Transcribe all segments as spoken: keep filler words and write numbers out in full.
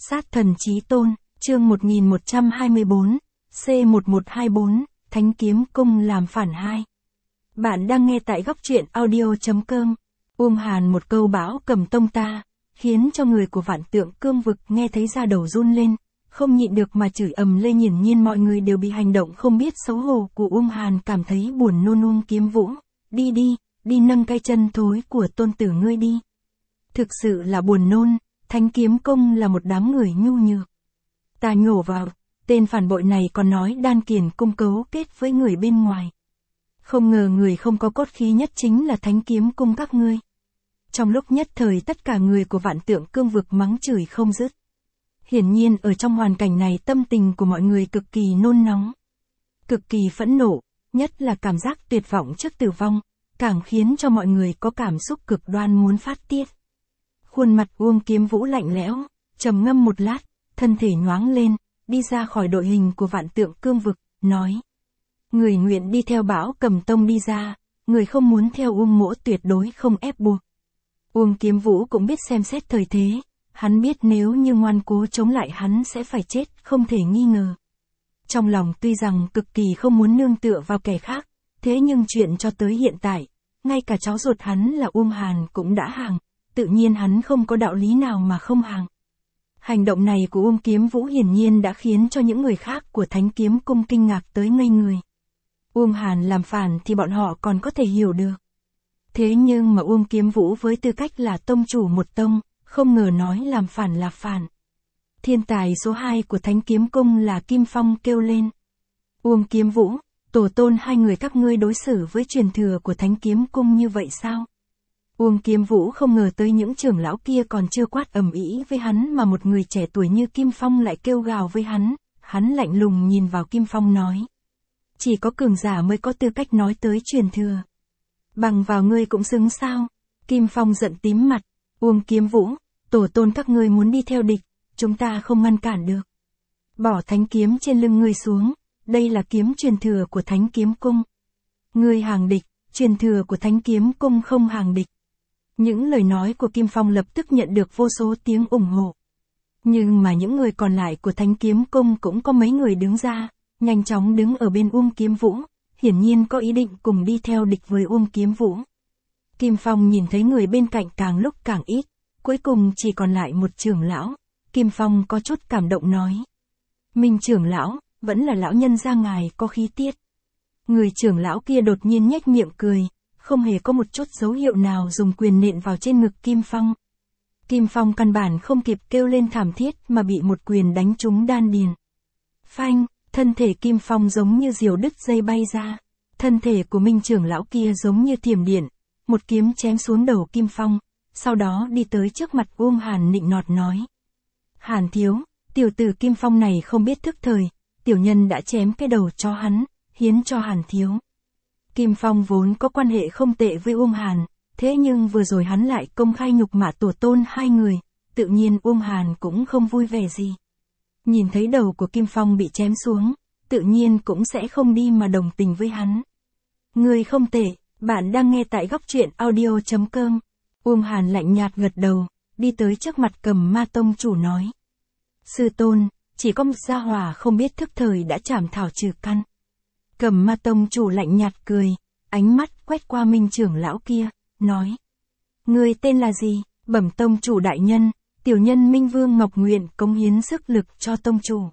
Sát thần chí tôn, chương một nghìn một trăm hai mươi tư, C một một hai bốn, Thánh Kiếm Cung làm phản hai. Bạn đang nghe tại góc truyện audio.com. Uông Hàn một câu bão cầm tông ta, khiến cho người của Vạn Tượng Cương Vực nghe thấy da đầu run lên, không nhịn được mà chửi ầm lên. Hiển nhiên mọi người đều bị hành động không biết xấu hổ của Uông Hàn cảm thấy buồn nôn. Uông Kiếm Vũ, đi đi, đi nâng cái chân thối của tôn tử ngươi đi. Thực sự là buồn nôn, Thánh Kiếm Cung là một đám người nhu nhược. Ta nhổ vào, tên phản bội này còn nói đan kiền cung cấu kết với người bên ngoài. Không ngờ người không có cốt khí nhất chính là Thánh Kiếm Cung các ngươi. Trong lúc nhất thời tất cả người của Vạn Tượng Cương Vực mắng chửi không dứt. Hiển nhiên ở trong hoàn cảnh này tâm tình của mọi người cực kỳ nôn nóng. Cực kỳ phẫn nộ, nhất là cảm giác tuyệt vọng trước tử vong, càng khiến cho mọi người có cảm xúc cực đoan muốn phát tiết. Khuôn mặt Uông Kiếm Vũ lạnh lẽo, trầm ngâm một lát, thân thể nhoáng lên, đi ra khỏi đội hình của Vạn Tượng Cương Vực, nói. Người nguyện đi theo Bão Cầm Tông đi ra, người không muốn theo Uông mỗ tuyệt đối không ép buộc. Uông Kiếm Vũ cũng biết xem xét thời thế, hắn biết nếu như ngoan cố chống lại hắn sẽ phải chết, không thể nghi ngờ. Trong lòng tuy rằng cực kỳ không muốn nương tựa vào kẻ khác, thế nhưng chuyện cho tới hiện tại, ngay cả cháu ruột hắn là Uông Hàn cũng đã hàng, tự nhiên hắn không có đạo lý nào mà không hàng. Hành động này của Uông Kiếm Vũ hiển nhiên đã khiến cho những người khác của Thánh Kiếm Cung kinh ngạc tới ngây người. Uông Hàn làm phản thì bọn họ còn có thể hiểu được. Thế nhưng mà Uông Kiếm Vũ với tư cách là tông chủ một tông, không ngờ nói làm phản là phản. Thiên tài số hai của Thánh Kiếm Cung là Kim Phong kêu lên. Uông Kiếm Vũ, tổ tôn hai người các ngươi đối xử với truyền thừa của Thánh Kiếm Cung như vậy sao? Uông Kiếm Vũ không ngờ tới những trưởng lão kia còn chưa quát ầm ĩ với hắn mà một người trẻ tuổi như Kim Phong lại kêu gào với hắn, hắn lạnh lùng nhìn vào Kim Phong nói. Chỉ có cường giả mới có tư cách nói tới truyền thừa. Bằng vào ngươi cũng xứng sao? Kim Phong giận tím mặt, Uông Kiếm Vũ, tổ tôn các ngươi muốn đi theo địch, chúng ta không ngăn cản được. Bỏ thanh kiếm trên lưng ngươi xuống, đây là kiếm truyền thừa của Thánh Kiếm Cung. Ngươi hàng địch, truyền thừa của Thánh Kiếm Cung không hàng địch. Những lời nói của Kim Phong lập tức nhận được vô số tiếng ủng hộ. Nhưng mà những người còn lại của Thánh Kiếm Cung cũng có mấy người đứng ra, nhanh chóng đứng ở bên Uông Kiếm Vũ, hiển nhiên có ý định cùng đi theo địch với Uông Kiếm Vũ. Kim Phong nhìn thấy người bên cạnh càng lúc càng ít, cuối cùng chỉ còn lại một trưởng lão, Kim Phong có chút cảm động nói. Minh trưởng lão, vẫn là lão nhân gia ngài có khí tiết. Người trưởng lão kia đột nhiên nhếch miệng cười, không hề có một chút dấu hiệu nào dùng quyền nện vào trên ngực Kim Phong. Kim Phong căn bản không kịp kêu lên thảm thiết mà bị một quyền đánh trúng đan điền. Phanh, thân thể Kim Phong giống như diều đứt dây bay ra, thân thể của Minh trưởng lão kia giống như thiểm điện, một kiếm chém xuống đầu Kim Phong, sau đó đi tới trước mặt Uông Hàn nịnh nọt nói. Hàn thiếu, tiểu tử Kim Phong này không biết thức thời, tiểu nhân đã chém cái đầu cho hắn, hiến cho Hàn thiếu. Kim Phong vốn có quan hệ không tệ với Uông Hàn, thế nhưng vừa rồi hắn lại công khai nhục mạ tổ tôn hai người, tự nhiên Uông Hàn cũng không vui vẻ gì. Nhìn thấy đầu của Kim Phong bị chém xuống, tự nhiên cũng sẽ không đi mà đồng tình với hắn. Người không tệ, bạn đang nghe tại góc truyện audio.com. Uông Hàn lạnh nhạt gật đầu, đi tới trước mặt Cầm Ma Tông chủ nói. Sư tôn, chỉ có một gia hỏa không biết thức thời đã chảm thảo trừ căn. Cầm Ma Tông chủ lạnh nhạt cười, ánh mắt quét qua Minh trưởng lão kia, nói. Người tên là gì? Bẩm tông chủ đại nhân, tiểu nhân Minh Vương Ngọc nguyện cống hiến sức lực cho tông chủ.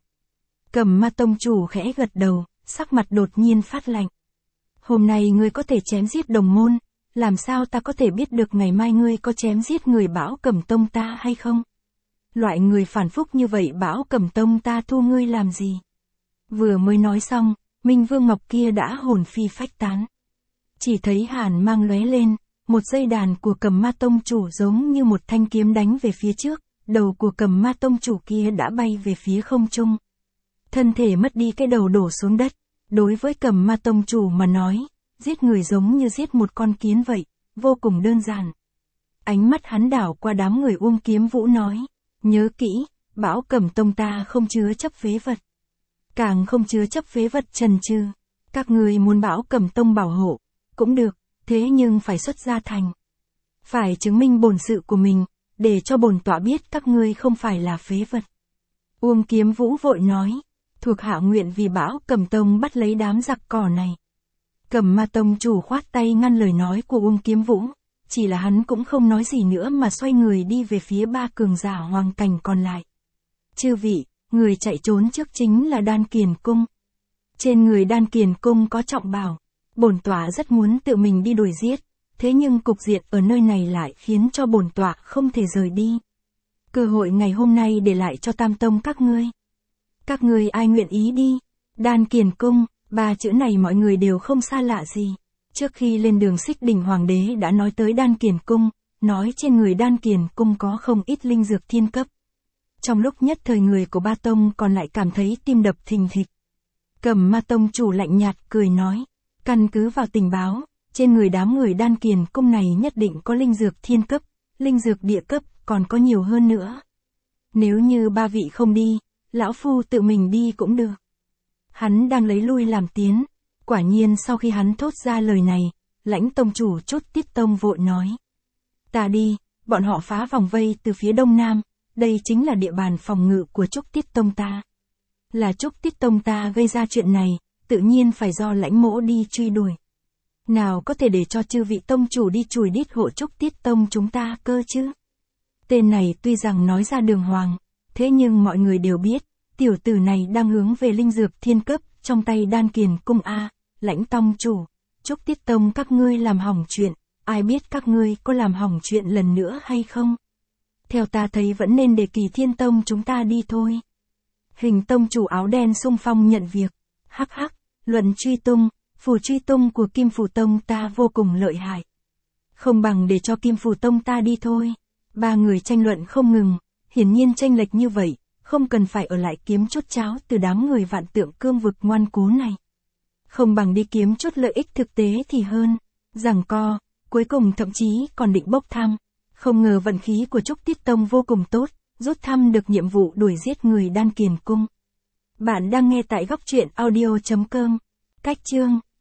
Cầm Ma Tông chủ khẽ gật đầu, sắc mặt đột nhiên phát lạnh. Hôm nay ngươi có thể chém giết đồng môn, làm sao ta có thể biết được ngày mai ngươi có chém giết người Bão Cầm Tông ta hay không? Loại người phản phúc như vậy Bão Cầm Tông ta thu ngươi làm gì? Vừa mới nói xong, Minh Vương Ngọc kia đã hồn phi phách tán. Chỉ thấy hàn mang lóe lên, một dây đàn của Cầm Ma Tông chủ giống như một thanh kiếm đánh về phía trước, đầu của Cầm Ma Tông chủ kia đã bay về phía không trung. Thân thể mất đi cái đầu đổ xuống đất, đối với Cầm Ma Tông chủ mà nói, giết người giống như giết một con kiến vậy, vô cùng đơn giản. Ánh mắt hắn đảo qua đám người Uông Kiếm Vũ nói, nhớ kỹ, Bão Cầm Tông ta không chứa chấp phế vật. Càng không chứa chấp phế vật trần trừ. Các người muốn Bão Cầm Tông bảo hộ, cũng được, thế nhưng phải xuất ra thành. Phải chứng minh bổn sự của mình, để cho bổn tọa biết các ngươi không phải là phế vật. Uông Kiếm Vũ vội nói, thuộc hạ nguyện vì Bảo Cầm Tông bắt lấy đám giặc cỏ này. Cẩm Ma Tông chủ khoát tay ngăn lời nói của Uông Kiếm Vũ, chỉ là hắn cũng không nói gì nữa mà xoay người đi về phía ba cường giả hoàng cảnh còn lại. Chư vị, người chạy trốn trước chính là Đan Kiền Cung. Trên người Đan Kiền Cung có trọng bảo, bổn tọa rất muốn tự mình đi đuổi giết, thế nhưng cục diện ở nơi này lại khiến cho bổn tọa không thể rời đi. Cơ hội ngày hôm nay để lại cho Tam Tông các ngươi. Các ngươi ai nguyện ý đi? Đan Kiền Cung, ba chữ này mọi người đều không xa lạ gì. Trước khi lên đường Xích Đỉnh Hoàng đế đã nói tới Đan Kiền Cung, nói trên người Đan Kiền Cung có không ít linh dược thiên cấp. Trong lúc nhất thời người của ba tông còn lại cảm thấy tim đập thình thịch. Cẩm Ma Tông chủ lạnh nhạt cười nói, căn cứ vào tình báo, trên người đám người Đan Kiền Cung này nhất định có linh dược thiên cấp, linh dược địa cấp, còn có nhiều hơn nữa. Nếu như ba vị không đi, lão phu tự mình đi cũng được. Hắn đang lấy lui làm tiến. Quả nhiên sau khi hắn thốt ra lời này, Lãnh tông chủ Trúc Tiết Tông vội nói. Ta đi, bọn họ phá vòng vây từ phía đông nam, đây chính là địa bàn phòng ngự của Trúc Tiết Tông ta. Là Trúc Tiết Tông ta gây ra chuyện này, tự nhiên phải do Lãnh mỗ đi truy đuổi. Nào có thể để cho chư vị tông chủ đi chùi đít hộ Trúc Tiết Tông chúng ta cơ chứ. Tên này tuy rằng nói ra đường hoàng, thế nhưng mọi người đều biết, tiểu tử này đang hướng về linh dược thiên cấp, trong tay Đan Kiền Cung a. Lãnh tông chủ, Trúc Tiết Tông các ngươi làm hỏng chuyện, ai biết các ngươi có làm hỏng chuyện lần nữa hay không? Theo ta thấy vẫn nên để Kỳ Thiên Tông chúng ta đi thôi. Hình tông chủ áo đen xung phong nhận việc, hắc hắc, luận truy tung, phù truy tung của Kim Phù Tông ta vô cùng lợi hại. Không bằng để cho Kim Phù Tông ta đi thôi. Ba người tranh luận không ngừng, hiển nhiên tranh lệch như vậy, không cần phải ở lại kiếm chút cháo từ đám người Vạn Tượng Cương vực ngoan cố này. Không bằng đi kiếm chút lợi ích thực tế thì hơn. Giằng co, cuối cùng thậm chí còn định bốc thăm. Không ngờ vận khí của Trúc Tiết Tông vô cùng tốt, rút thăm được nhiệm vụ đuổi giết người Đan Kiền Cung. Bạn đang nghe tại góc truyện audio chấm com. Cách chương